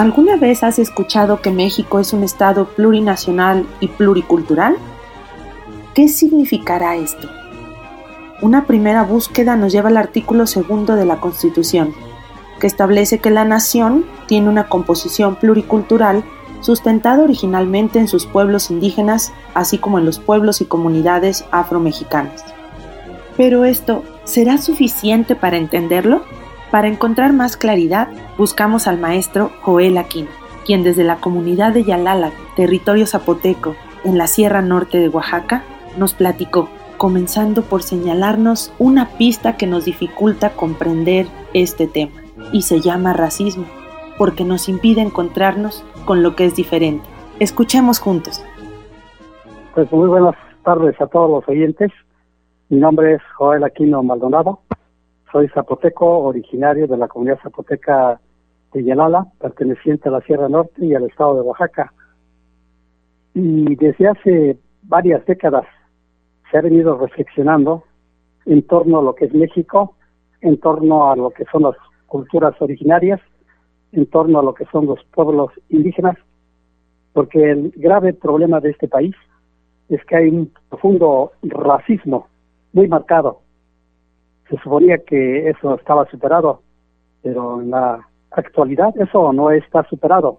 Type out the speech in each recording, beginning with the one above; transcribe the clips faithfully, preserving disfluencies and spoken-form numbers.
¿Alguna vez has escuchado que México es un estado plurinacional y pluricultural? ¿Qué significará esto? Una primera búsqueda nos lleva al artículo segundo de la Constitución, que establece que la nación tiene una composición pluricultural sustentada originalmente en sus pueblos indígenas, así como en los pueblos y comunidades afromexicanas. Pero esto, ¿será suficiente para entenderlo? Para encontrar más claridad, buscamos al maestro Joel Aquino, quien desde la comunidad de Yalala, territorio zapoteco, en la Sierra Norte de Oaxaca, nos platicó, comenzando por señalarnos una pista que nos dificulta comprender este tema, y se llama racismo, porque nos impide encontrarnos con lo que es diferente. Escuchemos juntos. Pues muy buenas tardes a todos los oyentes. Mi nombre es Joel Aquino Maldonado. Soy zapoteco, originario de la comunidad zapoteca de Yalala, perteneciente a la Sierra Norte y al estado de Oaxaca. Y desde hace varias décadas se ha venido reflexionando en torno a lo que es México, en torno a lo que son las culturas originarias, en torno a lo que son los pueblos indígenas, porque el grave problema de este país es que hay un profundo racismo muy marcado. Se suponía que eso estaba superado, pero en la actualidad eso no está superado.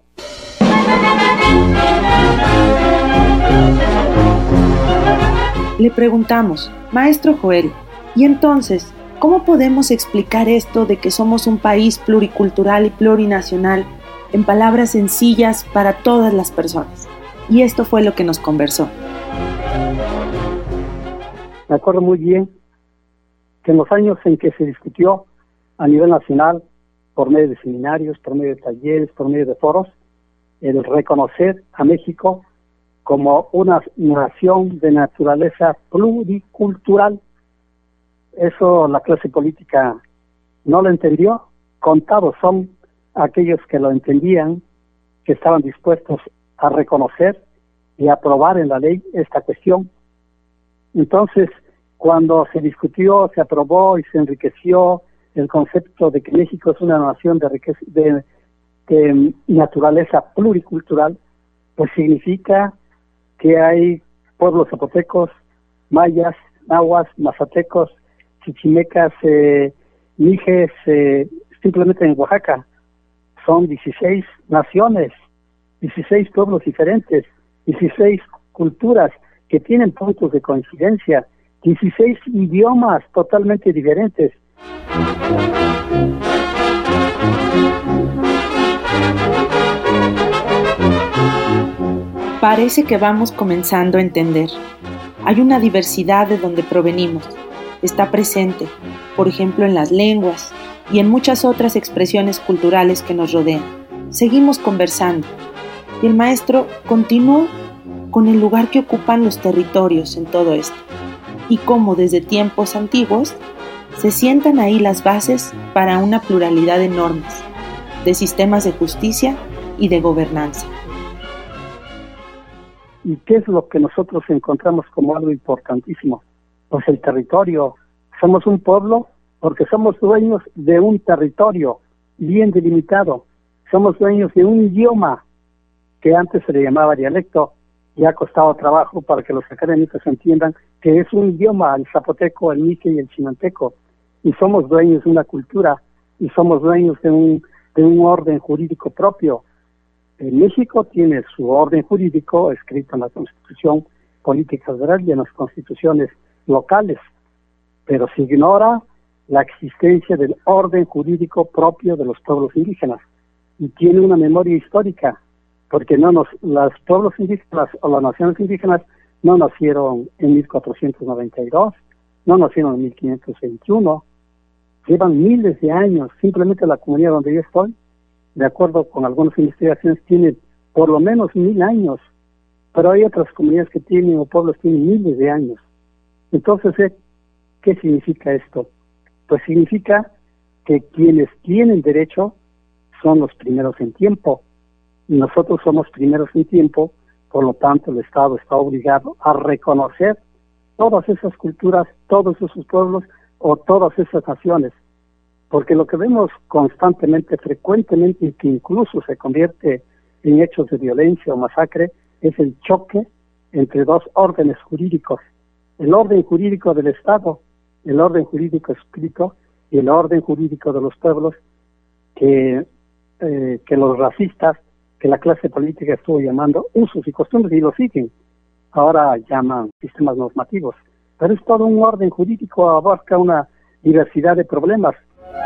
Le preguntamos, maestro Joel, ¿y entonces cómo podemos explicar esto de que somos un país pluricultural y plurinacional en palabras sencillas para todas las personas? Y esto fue lo que nos conversó. Me acuerdo muy bien que en los años en que se discutió a nivel nacional, por medio de seminarios, por medio de talleres, por medio de foros, el reconocer a México como una nación de naturaleza pluricultural. Eso la clase política no lo entendió. Contados son aquellos que lo entendían, que estaban dispuestos a reconocer y aprobar en la ley esta cuestión. Entonces, cuando se discutió, se aprobó y se enriqueció el concepto de que México es una nación de, riqueza, de, de naturaleza pluricultural, pues significa que hay pueblos zapotecos, mayas, nahuas, mazatecos, chichimecas, eh, mijes, eh, simplemente en Oaxaca. Son dieciséis naciones, dieciséis pueblos diferentes, dieciséis culturas que tienen puntos de coincidencia, dieciséis idiomas totalmente diferentes. Parece que vamos comenzando a entender. Hay una diversidad de donde provenimos. Está presente, por ejemplo, en las lenguas y en muchas otras expresiones culturales que nos rodean. Seguimos conversando y el maestro continuó con el lugar que ocupan los territorios en todo esto y cómo desde tiempos antiguos se sientan ahí las bases para una pluralidad de normas, de sistemas de justicia y de gobernanza. ¿Y qué es lo que nosotros encontramos como algo importantísimo? Pues el territorio. Somos un pueblo porque somos dueños de un territorio bien delimitado. Somos dueños de un idioma que antes se le llamaba dialecto y ha costado trabajo para que los académicos entiendan que es un idioma, el zapoteco, el mique y el chinanteco. Y somos dueños de una cultura y somos dueños de un, de un orden jurídico propio. En México tiene su orden jurídico escrito en la Constitución Política Federal y en las constituciones locales, pero se ignora la existencia del orden jurídico propio de los pueblos indígenas y tiene una memoria histórica, porque no nos, los pueblos indígenas o las naciones indígenas no nacieron en mil cuatrocientos noventa y dos, no nacieron en mil quinientos veintiuno, llevan miles de años. Simplemente la comunidad donde yo estoy, de acuerdo con algunas investigaciones, tiene por lo menos mil años, pero hay otras comunidades que tienen, o pueblos que tienen miles de años. Entonces, ¿qué significa esto? Pues significa que quienes tienen derecho son los primeros en tiempo, y nosotros somos primeros en tiempo, por lo tanto el Estado está obligado a reconocer todas esas culturas, todos esos pueblos o todas esas naciones, porque lo que vemos constantemente, frecuentemente, y que incluso se convierte en hechos de violencia o masacre, es el choque entre dos órdenes jurídicos, el orden jurídico del Estado, el orden jurídico escrito y el orden jurídico de los pueblos, que, eh, que los racistas, que la clase política estuvo llamando usos y costumbres, y lo siguen, ahora llaman sistemas normativos, pero es todo un orden jurídico, abarca una diversidad de problemas.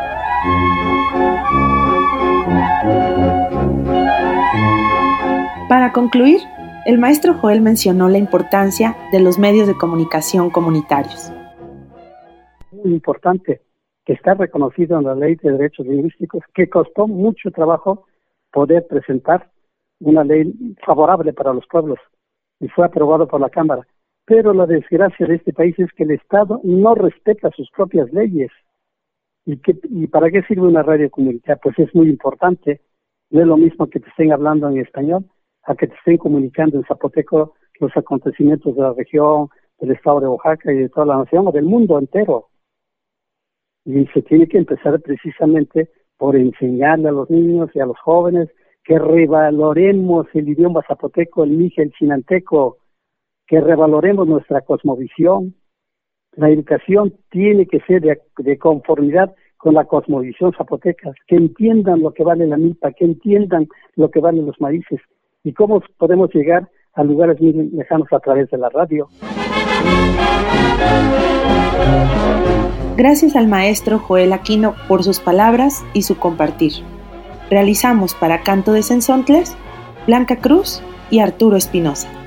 Para concluir, el maestro Joel mencionó la importancia de los medios de comunicación comunitarios. Muy importante, que está reconocido en la Ley de Derechos Lingüísticos, que costó mucho trabajo poder presentar una ley favorable para los pueblos, y fue aprobado por la Cámara. Pero la desgracia de este país es que el Estado no respeta sus propias leyes. ¿Y, qué, y para qué sirve una radio comunitaria? Pues es muy importante. No es lo mismo que te estén hablando en español a que te estén comunicando en zapoteco los acontecimientos de la región, del estado de Oaxaca y de toda la nación o del mundo entero. Y se tiene que empezar precisamente por enseñarle a los niños y a los jóvenes que revaloremos el idioma zapoteco, el mije, el chinanteco, que revaloremos nuestra cosmovisión. La educación tiene que ser de, de conformidad con la cosmovisión zapoteca, que entiendan lo que vale la milpa, que entiendan lo que valen los maíces, y cómo podemos llegar a lugares muy lejanos a través de la radio. Gracias al maestro Joel Aquino por sus palabras y su compartir. Realizamos para Canto de Cenzontles, Blanca Cruz y Arturo Espinosa.